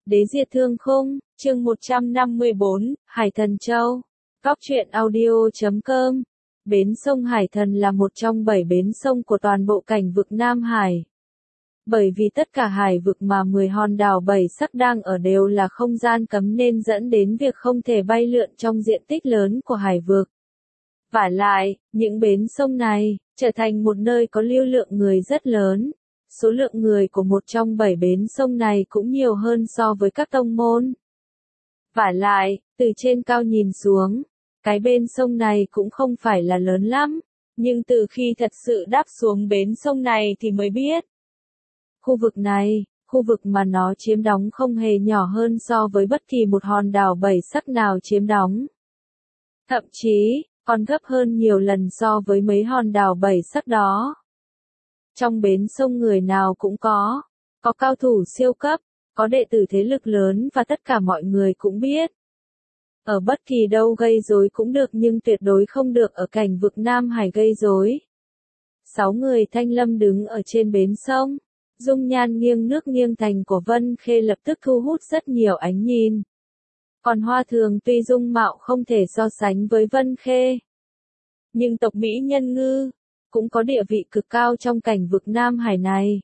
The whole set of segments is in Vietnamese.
Đế diệt thương khung, chương 154, Hải Thần Châu. Góc truyện audio.com. Bến sông Hải Thần là một trong 7 bến sông của toàn bộ cảnh vực Nam Hải. Bởi vì tất cả hải vực mà 10 hòn đảo 7 sắc đang ở đều là không gian cấm nên dẫn đến việc không thể bay lượn trong diện tích lớn của hải vực. Vả lại, những bến sông này trở thành một nơi có lưu lượng người rất lớn. Số lượng người của một trong 7 bến sông này cũng nhiều hơn so với các tông môn. Vả lại, từ trên cao nhìn xuống, cái bên sông này cũng không phải là lớn lắm, nhưng từ khi thật sự đáp xuống bến sông này thì mới biết. Khu vực này, khu vực mà nó chiếm đóng không hề nhỏ hơn so với bất kỳ một hòn đảo 7 sắc nào chiếm đóng. Thậm chí, còn gấp hơn nhiều lần so với mấy hòn đảo 7 sắc đó. Trong bến sông người nào cũng có cao thủ siêu cấp, có đệ tử thế lực lớn và tất cả mọi người cũng biết. Ở bất kỳ đâu gây rối cũng được nhưng tuyệt đối không được ở cảnh vực Nam Hải gây rối. 6 người Thanh Lâm đứng ở trên bến sông, dung nhan nghiêng nước nghiêng thành của Vân Khê lập tức thu hút rất nhiều ánh nhìn. Còn Hoa Thường tuy dung mạo không thể so sánh với Vân Khê, nhưng tộc Mỹ Nhân Ngư cũng có địa vị cực cao trong cảnh vực Nam Hải này.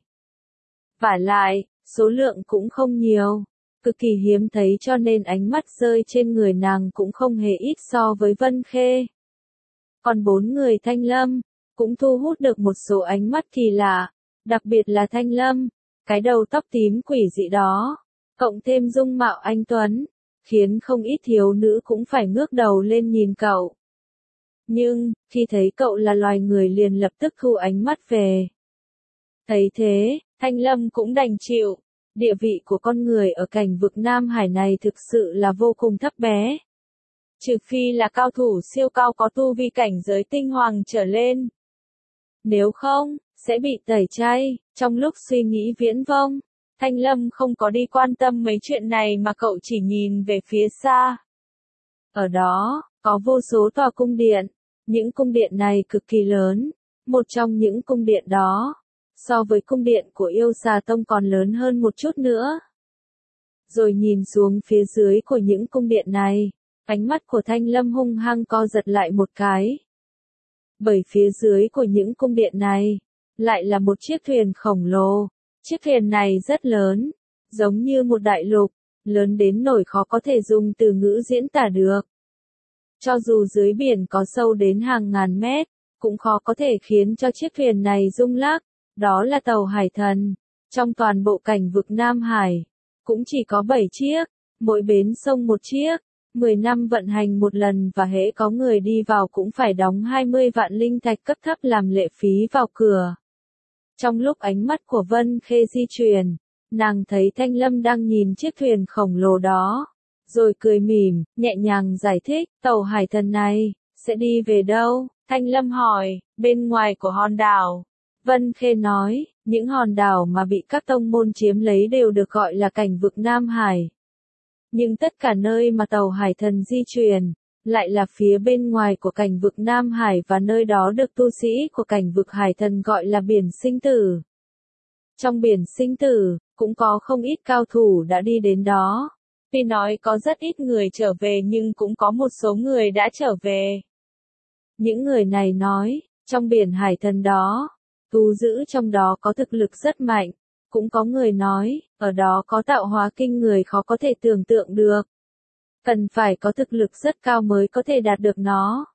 Vả lại, số lượng cũng không nhiều, cực kỳ hiếm thấy cho nên ánh mắt rơi trên người nàng cũng không hề ít so với Vân Khê. Còn 4 người Thanh Lâm cũng thu hút được một số ánh mắt kỳ lạ, đặc biệt là Thanh Lâm, cái đầu tóc tím quỷ dị đó, cộng thêm dung mạo anh tuấn, khiến không ít thiếu nữ cũng phải ngước đầu lên nhìn cậu. Nhưng, khi thấy cậu là loài người liền lập tức thu ánh mắt về. Thấy thế, Thanh Lâm cũng đành chịu, địa vị của con người ở cảnh vực Nam Hải này thực sự là vô cùng thấp bé. Trừ phi là cao thủ siêu cao có tu vi cảnh giới tinh hoàng trở lên. Nếu không, sẽ bị tẩy chay. Trong lúc suy nghĩ viễn vông, Thanh Lâm không có đi quan tâm mấy chuyện này mà cậu chỉ nhìn về phía xa. Ở đó, có vô số tòa cung điện. Những cung điện này cực kỳ lớn. Một trong những cung điện đó, so với cung điện của Yêu Xà Tông còn lớn hơn một chút nữa. Rồi nhìn xuống phía dưới của những cung điện này, ánh mắt của Thanh Lâm hung hăng co giật lại một cái. Bởi phía dưới của những cung điện này, lại là một chiếc thuyền khổng lồ. Chiếc thuyền này rất lớn, giống như một đại lục, lớn đến nỗi khó có thể dùng từ ngữ diễn tả được. Cho dù dưới biển có sâu đến hàng ngàn mét, cũng khó có thể khiến cho chiếc thuyền này rung lắc. Đó là tàu Hải Thần. Trong toàn bộ cảnh vực Nam Hải, cũng chỉ có 7 chiếc, mỗi bến sông một chiếc, 10 năm vận hành một lần và hễ có người đi vào cũng phải đóng 20 vạn linh thạch cấp thấp làm lệ phí vào cửa. Trong lúc ánh mắt của Vân Khê di chuyển, nàng thấy Thanh Lâm đang nhìn chiếc thuyền khổng lồ đó, rồi cười mỉm, nhẹ nhàng giải thích, tàu Hải Thần này, sẽ đi về đâu? Thanh Lâm hỏi, bên ngoài của hòn đảo. Vân Khê nói, những hòn đảo mà bị các tông môn chiếm lấy đều được gọi là cảnh vực Nam Hải. Nhưng tất cả nơi mà tàu Hải Thần di chuyển, lại là phía bên ngoài của cảnh vực Nam Hải và nơi đó được tu sĩ của cảnh vực Hải Thần gọi là biển sinh tử. Trong biển sinh tử, cũng có không ít cao thủ đã đi đến đó. Tuy nói có rất ít người trở về nhưng cũng có một số người đã trở về. Những người này nói, trong biển Hải Thần đó, tu giữ trong đó có thực lực rất mạnh. Cũng có người nói, ở đó có tạo hóa kinh người khó có thể tưởng tượng được. Cần phải có thực lực rất cao mới có thể đạt được nó.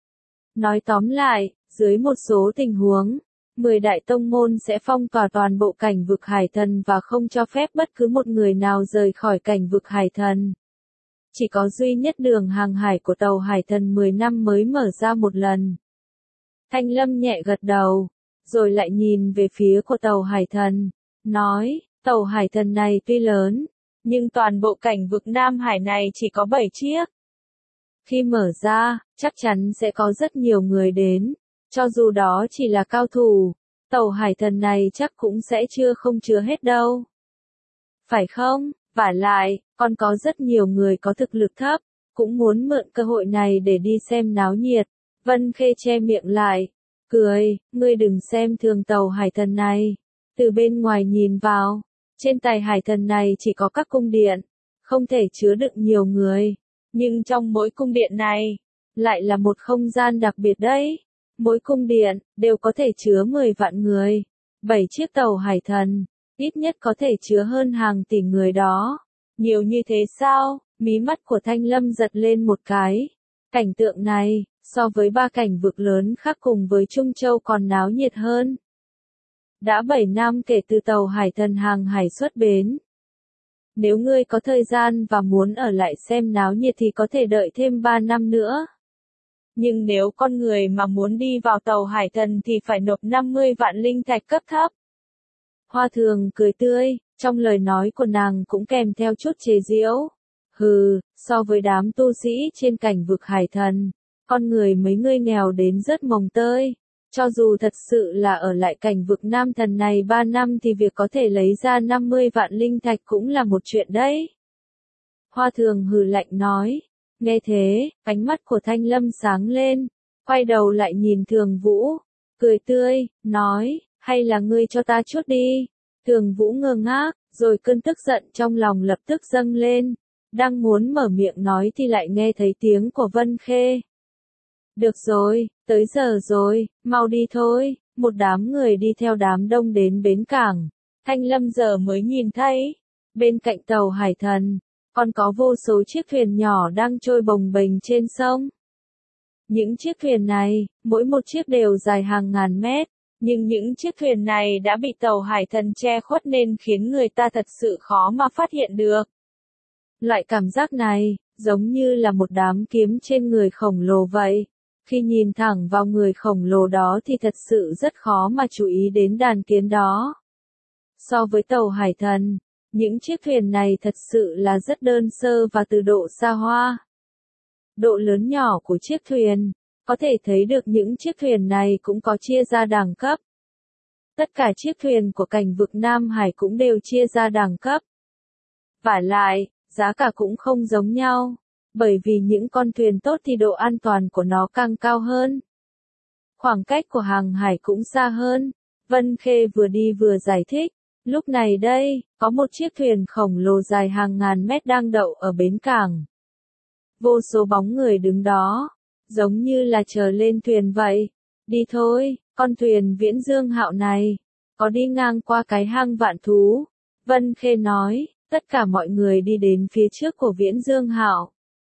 Nói tóm lại, dưới một số tình huống, 10 đại tông môn sẽ phong tỏa toàn bộ cảnh vực Hải Thần và không cho phép bất cứ một người nào rời khỏi cảnh vực Hải Thần. Chỉ có duy nhất đường hàng hải của tàu Hải Thần 10 năm mới mở ra một lần. Thanh Lâm nhẹ gật đầu, rồi lại nhìn về phía của tàu Hải Thần, nói, tàu Hải Thần này tuy lớn, nhưng toàn bộ cảnh vực Nam Hải này chỉ có 7 chiếc. Khi mở ra, chắc chắn sẽ có rất nhiều người đến, cho dù đó chỉ là cao thủ, tàu Hải Thần này chắc cũng sẽ không chứa hết đâu. Phải không? Vả lại, còn có rất nhiều người có thực lực thấp, cũng muốn mượn cơ hội này để đi xem náo nhiệt. Vân Khê che miệng lại, cười, ngươi đừng xem thường tàu Hải Thần này. Từ bên ngoài nhìn vào, Trên tài hải thần này chỉ có các cung điện, không thể chứa đựng nhiều người. Nhưng trong mỗi cung điện này, lại là một không gian đặc biệt đấy. Mỗi cung điện, đều có thể chứa 10 vạn người. 7 chiếc tàu hải thần, ít nhất có thể chứa hơn hàng tỷ người đó. Nhiều như thế sao? Mí mắt của Thanh Lâm giật lên một cái. Cảnh tượng này, so với 3 cảnh vực lớn khác cùng với Trung Châu còn náo nhiệt hơn. Đã 7 năm kể từ tàu hải thần hàng hải xuất bến. Nếu ngươi có thời gian và muốn ở lại xem náo nhiệt thì có thể đợi thêm 3 năm nữa. Nhưng nếu con người mà muốn đi vào tàu hải thần thì phải nộp 50 vạn linh thạch cấp thấp. Hoa Thường cười tươi, trong lời nói của nàng cũng kèm theo chút chế giễu. Hừ, so với đám tu sĩ trên cảnh vực hải thần, con người mấy ngươi nghèo đến rất mồng tơi. Cho dù thật sự là ở lại cảnh vực nam thần này 3 năm thì việc có thể lấy ra 50 vạn linh thạch cũng là một chuyện đấy. Hoa Thường hừ lạnh nói. Nghe thế, ánh mắt của Thanh Lâm sáng lên, quay đầu lại nhìn Thường Vũ, cười tươi, nói, hay là ngươi cho ta chút đi. Thường Vũ ngơ ngác, rồi cơn tức giận trong lòng lập tức dâng lên, đang muốn mở miệng nói thì lại nghe thấy tiếng của Vân Khê. Được rồi, tới giờ rồi, mau đi thôi. Một đám người đi theo đám đông đến bến cảng. Thanh Lâm giờ mới nhìn thấy, bên cạnh tàu hải thần, còn có vô số chiếc thuyền nhỏ đang trôi bồng bềnh trên sông. Những chiếc thuyền này, mỗi một chiếc đều dài hàng ngàn mét, nhưng những chiếc thuyền này đã bị tàu hải thần che khuất nên khiến người ta thật sự khó mà phát hiện được. Loại cảm giác này, giống như là một đám kiếm trên người khổng lồ vậy. Khi nhìn thẳng vào người khổng lồ đó thì thật sự rất khó mà chú ý đến đàn kiến đó. So với tàu hải thần, những chiếc thuyền này thật sự là rất đơn sơ và từ độ xa hoa. Độ lớn nhỏ của chiếc thuyền, có thể thấy được những chiếc thuyền này cũng có chia ra đẳng cấp. Tất cả chiếc thuyền của cảnh vực Nam Hải cũng đều chia ra đẳng cấp. Vả lại, giá cả cũng không giống nhau, bởi vì những con thuyền tốt thì độ an toàn của nó càng cao hơn. Khoảng cách của hàng hải cũng xa hơn. Vân Khê vừa đi vừa giải thích. Lúc này đây, có một chiếc thuyền khổng lồ dài hàng ngàn mét đang đậu ở bến cảng. Vô số bóng người đứng đó, giống như là chờ lên thuyền vậy. Đi thôi, con thuyền Viễn Dương Hạo này, có đi ngang qua cái hang vạn thú. Vân Khê nói, tất cả mọi người đi đến phía trước của Viễn Dương Hạo.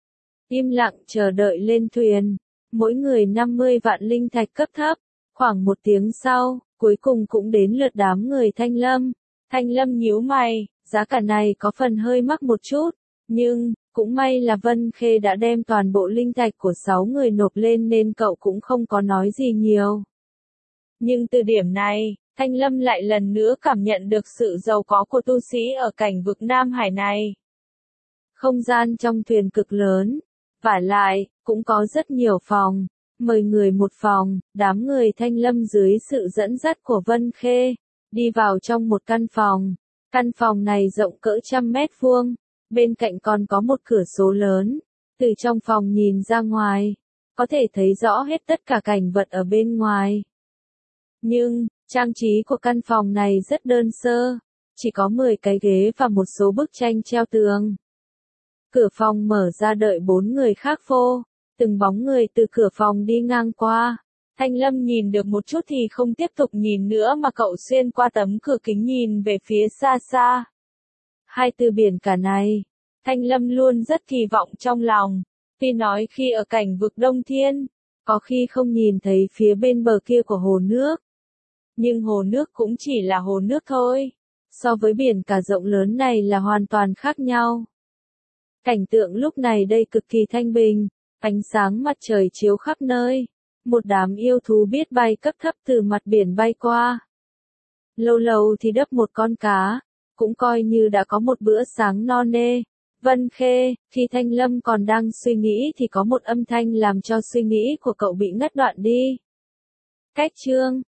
Im lặng chờ đợi lên thuyền, mỗi người 50 vạn linh thạch cấp thấp. Khoảng 1 tiếng sau, cuối cùng cũng đến lượt đám người Thanh Lâm. Thanh Lâm nhíu mày, giá cả này có phần hơi mắc một chút, nhưng, cũng may là Vân Khê đã đem toàn bộ linh thạch của 6 người nộp lên nên cậu cũng không có nói gì nhiều. Nhưng từ điểm này, Thanh Lâm lại lần nữa cảm nhận được sự giàu có của tu sĩ ở cảnh vực Nam Hải này. Không gian trong thuyền cực lớn, vả lại, cũng có rất nhiều phòng, 10 người một phòng. Đám người Thanh Lâm dưới sự dẫn dắt của Vân Khê, đi vào trong một căn phòng. Căn phòng này rộng cỡ 100 mét vuông, bên cạnh còn có một cửa sổ lớn. Từ trong phòng nhìn ra ngoài, có thể thấy rõ hết tất cả cảnh vật ở bên ngoài. Nhưng, trang trí của căn phòng này rất đơn sơ, chỉ có 10 cái ghế và một số bức tranh treo tường. Cửa phòng mở ra đợi 4 người khác vô, từng bóng người từ cửa phòng đi ngang qua. Thanh Lâm nhìn được một chút thì không tiếp tục nhìn nữa mà cậu xuyên qua tấm cửa kính nhìn về phía xa xa. Hai từ biển cả này, Thanh Lâm luôn rất kỳ vọng trong lòng. Tuy nói khi ở cảnh vực Đông Thiên, có khi không nhìn thấy phía bên bờ kia của hồ nước. Nhưng hồ nước cũng chỉ là hồ nước thôi. So với biển cả rộng lớn này là hoàn toàn khác nhau. Cảnh tượng lúc này đây cực kỳ thanh bình, ánh sáng mặt trời chiếu khắp nơi. Một đám yêu thú biết bay cấp thấp từ mặt biển bay qua. Lâu lâu thì đấp một con cá, cũng coi như đã có một bữa sáng no nê. Vân Khê, khi Thanh Lâm còn đang suy nghĩ thì có một âm thanh làm cho suy nghĩ của cậu bị ngắt đoạn đi. Cách chương